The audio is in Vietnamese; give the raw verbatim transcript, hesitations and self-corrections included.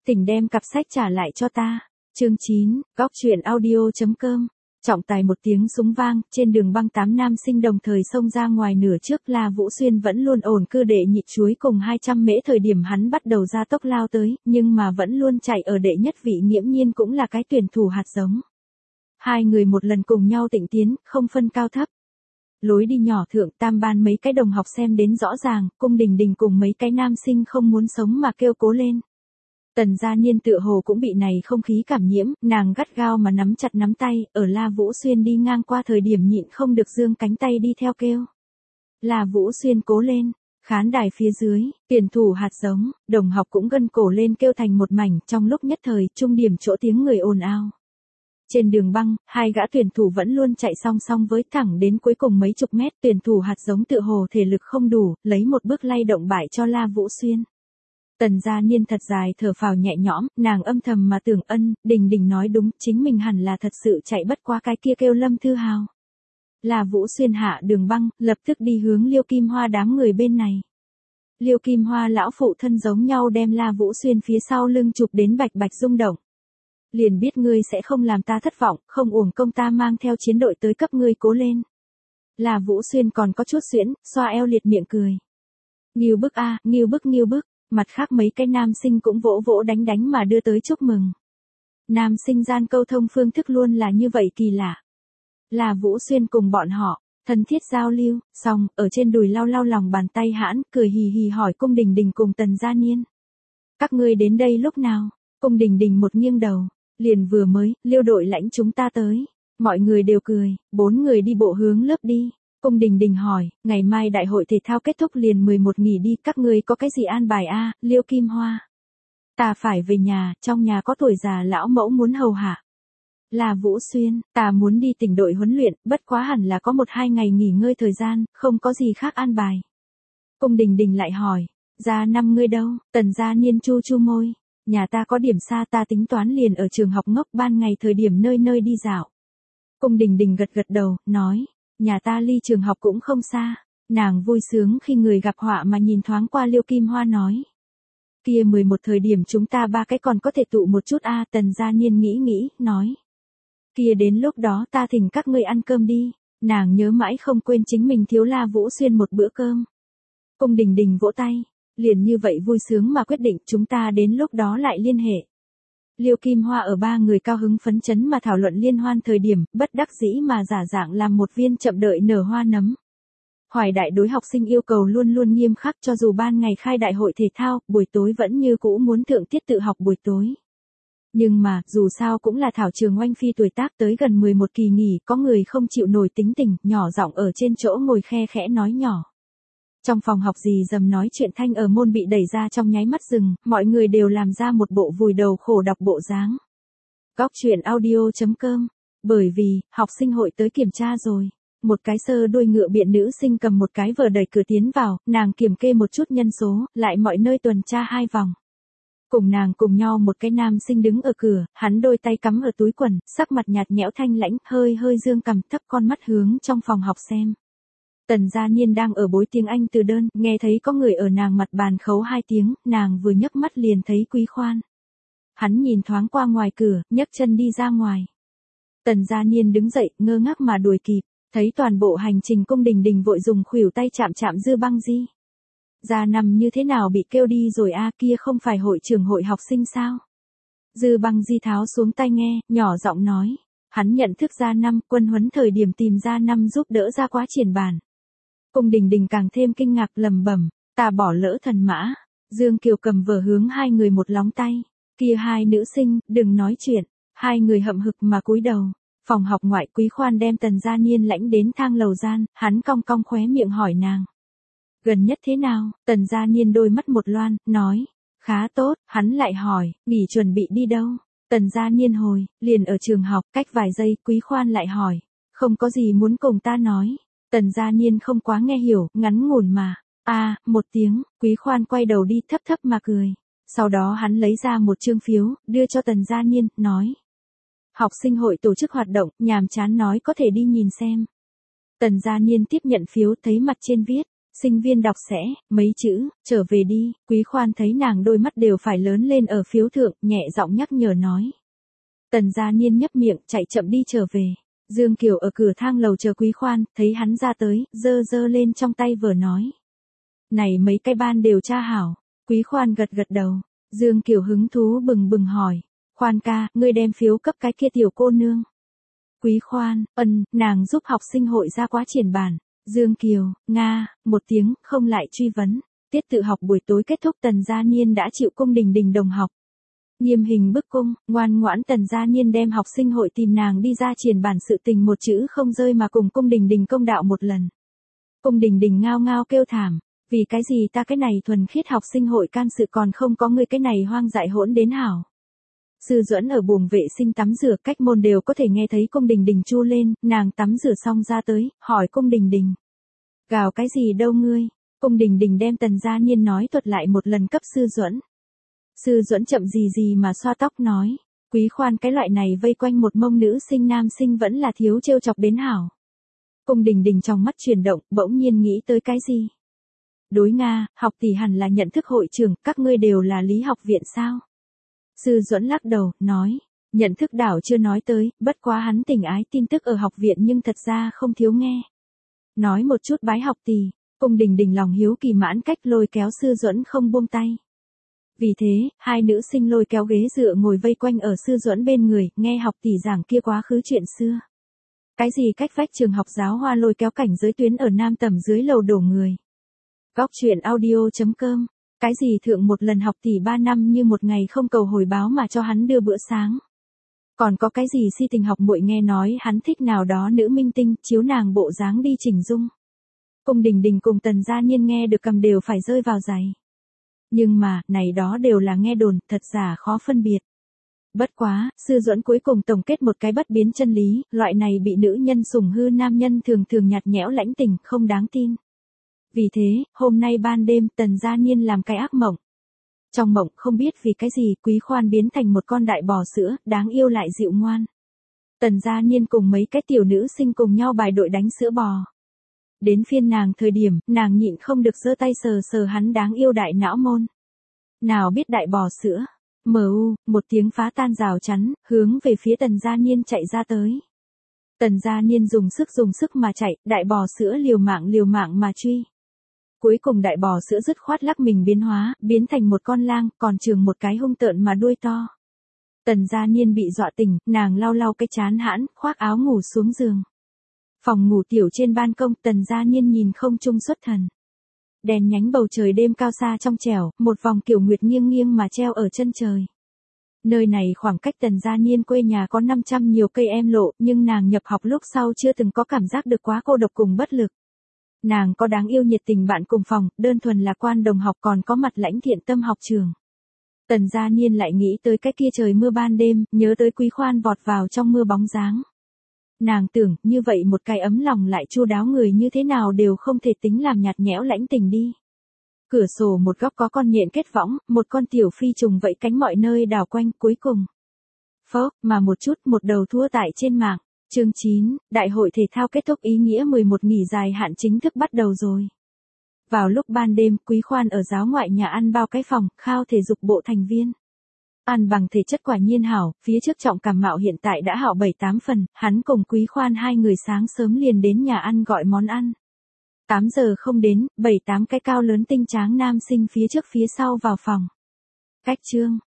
Tỉnh đem cặp sách trả lại cho ta. Chương chín, góc truyện audio.com. Trọng tài một tiếng súng vang, trên đường băng tám nam sinh đồng thời xông ra ngoài nửa trước. La Vũ Xuyên vẫn luôn ổn cư đệ nhị chuối cùng hai trăm mễ thời điểm hắn bắt đầu ra tốc lao tới, nhưng mà vẫn luôn chạy ở đệ nhất vị nghiễm nhiên cũng là cái tuyển thủ hạt giống. Hai người một lần cùng nhau tịnh tiến, không phân cao thấp. Lối đi nhỏ thượng tam ban mấy cái đồng học xem đến rõ ràng, Cung Đình Đình cùng mấy cái nam sinh không muốn sống mà kêu cố lên. Tần Gia Niên tựa hồ cũng bị này không khí cảm nhiễm, nàng gắt gao mà nắm chặt nắm tay, ở La Vũ Xuyên đi ngang qua thời điểm nhịn không được giương cánh tay đi theo kêu. La Vũ Xuyên cố lên, khán đài phía dưới, tuyển thủ hạt giống, đồng học cũng gân cổ lên kêu thành một mảnh, trong lúc nhất thời, trung điểm chỗ tiếng người ồn ào. Trên đường băng, hai gã tuyển thủ vẫn luôn chạy song song với thẳng đến cuối cùng mấy chục mét, tuyển thủ hạt giống tựa hồ thể lực không đủ, lấy một bước lay động bại cho La Vũ Xuyên. Tần Gia Niên thật dài thở phào nhẹ nhõm, nàng âm thầm mà tưởng ân, Đình Đình nói đúng, chính mình hẳn là thật sự chạy bất qua cái kia kêu Lâm Thư Hào. La Vũ Xuyên hạ đường băng, lập tức đi hướng Liêu Kim Hoa đám người bên này. Liêu Kim Hoa lão phụ thân giống nhau đem La Vũ Xuyên phía sau lưng chụp đến bạch bạch rung động. Liền biết ngươi sẽ không làm ta thất vọng, không uổng công ta mang theo chiến đội tới cấp ngươi cố lên. La Vũ Xuyên còn có chút xuyễn, xoa eo liệt miệng cười. Nghiêu bức a, nghiêu bức nghiêu bức. Mặt khác mấy cái nam sinh cũng vỗ vỗ đánh đánh mà đưa tới chúc mừng. Nam sinh gian câu thông phương thức luôn là như vậy kỳ lạ. La Vũ Xuyên cùng bọn họ, thân thiết giao lưu, xong, ở trên đùi lau lau lòng bàn tay hãn, cười hì hì hỏi Cung Đình Đình cùng Tần Gia Niên. Các ngươi đến đây lúc nào? Cung Đình Đình một nghiêng đầu, liền vừa mới, Liêu đội lãnh chúng ta tới. Mọi người đều cười, bốn người đi bộ hướng lớp đi. Cung Đình Đình hỏi, ngày mai đại hội thể thao kết thúc liền mười một nghỉ đi, các ngươi có cái gì an bài a? Liêu Kim Hoa. Ta phải về nhà, trong nhà có tuổi già lão mẫu muốn hầu hạ. La Vũ Xuyên, ta muốn đi tỉnh đội huấn luyện, bất quá hẳn là có một hai ngày nghỉ ngơi thời gian, không có gì khác an bài. Cung Đình Đình lại hỏi, Gia năm ngươi đâu? Tần Gia Niên chu chu môi, nhà ta có điểm xa, ta tính toán liền ở trường học ngốc, ban ngày thời điểm nơi nơi đi dạo. Cung Đình Đình gật gật đầu, nói. Nhà ta ly trường học cũng không xa. Nàng vui sướng khi người gặp họa mà nhìn thoáng qua Liêu Kim Hoa nói. Kia mười một thời điểm chúng ta ba cái còn có thể tụ một chút a à, Tần Gia Niên nghĩ nghĩ, nói. Kia đến lúc đó ta thỉnh các ngươi ăn cơm đi. Nàng nhớ mãi không quên chính mình thiếu La Vũ Xuyên một bữa cơm. Cung Đình Đình vỗ tay. Liền như vậy vui sướng mà quyết định chúng ta đến lúc đó lại liên hệ. Liêu Kim Hoa ở ba người cao hứng phấn chấn mà thảo luận liên hoan thời điểm, bất đắc dĩ mà giả dạng làm một viên chậm đợi nở hoa nấm. Hoài Đại đối học sinh yêu cầu luôn luôn nghiêm khắc, cho dù ban ngày khai đại hội thể thao, buổi tối vẫn như cũ muốn thượng tiết tự học buổi tối. Nhưng mà, dù sao cũng là thảo trường oanh phi tuổi tác tới gần mười một kỳ nghỉ, có người không chịu nổi tính tình, nhỏ giọng ở trên chỗ ngồi khe khẽ nói nhỏ. Trong phòng học gì dầm nói chuyện thanh ở môn bị đẩy ra trong nháy mắt rừng, mọi người đều làm ra một bộ vùi đầu khổ đọc bộ dáng. Góc truyện audio.com. Bởi vì, học sinh hội tới kiểm tra rồi. Một cái sơ đuôi ngựa biện nữ sinh cầm một cái vở đẩy cửa tiến vào, nàng kiểm kê một chút nhân số, lại mọi nơi tuần tra hai vòng. Cùng nàng cùng nhau một cái nam sinh đứng ở cửa, hắn đôi tay cắm ở túi quần, sắc mặt nhạt nhẽo thanh lãnh, hơi hơi dương cằm thấp con mắt hướng trong phòng học xem. Tần Gia Niên đang ở bối tiếng Anh từ đơn, nghe thấy có người ở nàng mặt bàn khấu hai tiếng, nàng vừa nhấc mắt liền thấy Quý Khoan. Hắn nhìn thoáng qua ngoài cửa, nhấc chân đi ra ngoài. Tần Gia Niên đứng dậy, ngơ ngác mà đuổi kịp, thấy toàn bộ hành trình Cung Đình Đình vội dùng khuỷu tay chạm chạm Dư Băng Di. Gia năm như thế nào bị kêu đi rồi a, kia không phải hội trưởng hội học sinh sao? Dư Băng Di tháo xuống tai nghe, nhỏ giọng nói, hắn nhận thức Gia năm, quân huấn thời điểm tìm Gia năm giúp đỡ ra quá triển bản. Cung Đình Đình càng thêm kinh ngạc lầm bẩm, ta bỏ lỡ thần mã. Dương Kiều cầm vở hướng hai người một lóng tay. Kia hai nữ sinh, đừng nói chuyện. Hai người hậm hực mà cúi đầu. Phòng học ngoại Quý Khoan đem Tần Gia Niên lãnh đến thang lầu gian, hắn cong cong khóe miệng hỏi nàng. Gần nhất thế nào? Tần Gia Niên đôi mắt một loan, nói. Khá tốt, hắn lại hỏi, nghỉ chuẩn bị đi đâu? Tần Gia Niên hồi, liền ở trường học, cách vài giây, Quý Khoan lại hỏi. Không có gì muốn cùng ta nói. Tần Gia Niên không quá nghe hiểu, ngắn ngủn mà. A, à, một tiếng, Quý Khoan quay đầu đi thấp thấp mà cười. Sau đó hắn lấy ra một chương phiếu, đưa cho Tần Gia Niên, nói. Học sinh hội tổ chức hoạt động, nhàm chán nói có thể đi nhìn xem. Tần Gia Niên tiếp nhận phiếu, thấy mặt trên viết. Sinh viên đọc sẽ, mấy chữ, trở về đi, Quý Khoan thấy nàng đôi mắt đều phải lớn lên ở phiếu thượng, nhẹ giọng nhắc nhở nói. Tần Gia Niên nhấp miệng, chạy chậm đi trở về. Dương Kiều ở cửa thang lầu chờ Quý Khoan, thấy hắn ra tới, dơ dơ lên trong tay vừa nói. Này mấy cái ban đều tra hảo. Quý Khoan gật gật đầu. Dương Kiều hứng thú bừng bừng hỏi. Khoan ca, ngươi đem phiếu cấp cái kia tiểu cô nương. Quý Khoan, ân, nàng giúp học sinh hội ra quá triển bản. Dương Kiều, Nga, một tiếng, không lại truy vấn. Tiết tự học buổi tối kết thúc Tần Gia Niên đã chịu cung đình đình đồng học. Nghiêm hình bức cung, ngoan ngoãn Tần Gia Niên đem học sinh hội tìm nàng đi ra triển bản sự tình một chữ không rơi mà cùng cung đình đình công đạo một lần. Cung đình đình ngao ngao kêu thảm. Vì cái gì ta cái này thuần khiết học sinh hội can sự còn không có người cái này hoang dại hỗn đến hảo. Sư Duẫn ở buồng vệ sinh tắm rửa cách môn đều có thể nghe thấy cung đình đình chu lên, nàng tắm rửa xong ra tới, hỏi cung đình đình. Gào cái gì đâu ngươi, cung đình đình đem Tần Gia Niên nói thuật lại một lần cấp Sư Duẫn. Sư Duẫn chậm gì gì mà xoa tóc nói, Quý Khoan cái loại này vây quanh một mông nữ sinh nam sinh vẫn là thiếu trêu chọc đến hảo. Cung đình đình trong mắt chuyển động, bỗng nhiên nghĩ tới cái gì. Đối Nga, học tỷ hẳn là nhận thức hội trưởng, các ngươi đều là lý học viện sao? Sư Duẫn lắc đầu, nói, nhận thức đảo chưa nói tới, bất quá hắn tình ái tin tức ở học viện nhưng thật ra không thiếu nghe. Nói một chút bái học tỷ, cung đình đình lòng hiếu kỳ mãn cách lôi kéo Sư Duẫn không buông tay. Vì thế, hai nữ sinh lôi kéo ghế dựa ngồi vây quanh ở Sư Duẫn bên người, nghe học tỷ giảng kia quá khứ chuyện xưa. Cái gì cách vách trường học giáo hoa lôi kéo cảnh giới tuyến ở Nam Tầm dưới lầu đổ người. Góc chuyện audio chấm com. Cái gì thượng một lần học tỷ ba năm như một ngày không cầu hồi báo mà cho hắn đưa bữa sáng. Còn có cái gì si tình học muội nghe nói hắn thích nào đó nữ minh tinh chiếu nàng bộ dáng đi chỉnh dung. Cung đình đình cùng Tần Gia Niên nghe được cầm đều phải rơi vào giày. Nhưng mà, này đó đều là nghe đồn, thật giả khó phân biệt. Bất quá, Sư Duẫn cuối cùng tổng kết một cái bất biến chân lý, loại này bị nữ nhân sủng hư nam nhân thường thường nhạt nhẽo lãnh tình, không đáng tin. Vì thế, hôm nay ban đêm Tần Gia Niên làm cái ác mộng. Trong mộng không biết vì cái gì Quý Khoan biến thành một con đại bò sữa, đáng yêu lại dịu ngoan. Tần Gia Niên cùng mấy cái tiểu nữ sinh cùng nhau bài đội đánh sữa bò. Đến phiên nàng thời điểm, nàng nhịn không được giơ tay sờ sờ hắn đáng yêu đại não môn. Nào biết đại bò sữa, mu, một tiếng phá tan rào chắn, hướng về phía Tần Gia Niên chạy ra tới. Tần Gia Niên dùng sức dùng sức mà chạy, đại bò sữa liều mạng liều mạng mà truy. Cuối cùng đại bò sữa dứt khoát lắc mình biến hóa, biến thành một con lang, còn trường một cái hung tợn mà đuôi to. Tần Gia Niên bị dọa tỉnh, nàng lau lau cái chán hãn, khoác áo ngủ xuống giường. Phòng ngủ tiểu trên ban công, Tần Gia Niên nhìn không trung xuất thần. Đèn nhánh bầu trời đêm cao xa trong trẻo, một vòng kiểu nguyệt nghiêng nghiêng mà treo ở chân trời. Nơi này khoảng cách Tần Gia Niên quê nhà có năm trăm nhiều cây em lộ, nhưng nàng nhập học lúc sau chưa từng có cảm giác được quá cô độc cùng bất lực. Nàng có đáng yêu nhiệt tình bạn cùng phòng, đơn thuần lạc quan đồng học còn có mặt lãnh thiện tâm học trường. Tần Gia Niên lại nghĩ tới cái kia trời mưa ban đêm, nhớ tới Quý Khoan vọt vào trong mưa bóng dáng. Nàng tưởng, như vậy một cái ấm lòng lại chu đáo người như thế nào đều không thể tính làm nhạt nhẽo lãnh tình đi. Cửa sổ một góc có con nhện kết võng, một con tiểu phi trùng vẫy cánh mọi nơi đảo quanh, cuối cùng. Phốc, mà một chút một đầu thua tại trên mạng. Chương chín, Đại hội thể thao kết thúc ý nghĩa mười một nghỉ dài hạn chính thức bắt đầu rồi. Vào lúc ban đêm, Quý Khoan ở giáo ngoại nhà ăn bao cái phòng, khao thể dục bộ thành viên. Ăn bằng thể chất quả nhiên hảo, phía trước Trọng Cảm Mạo hiện tại đã hảo bảy tám phần, hắn cùng Quý Khoan hai người sáng sớm liền đến nhà ăn gọi món ăn. tám giờ không đến, bảy tám cái cao lớn tinh tráng nam sinh phía trước phía sau vào phòng. Cách trương,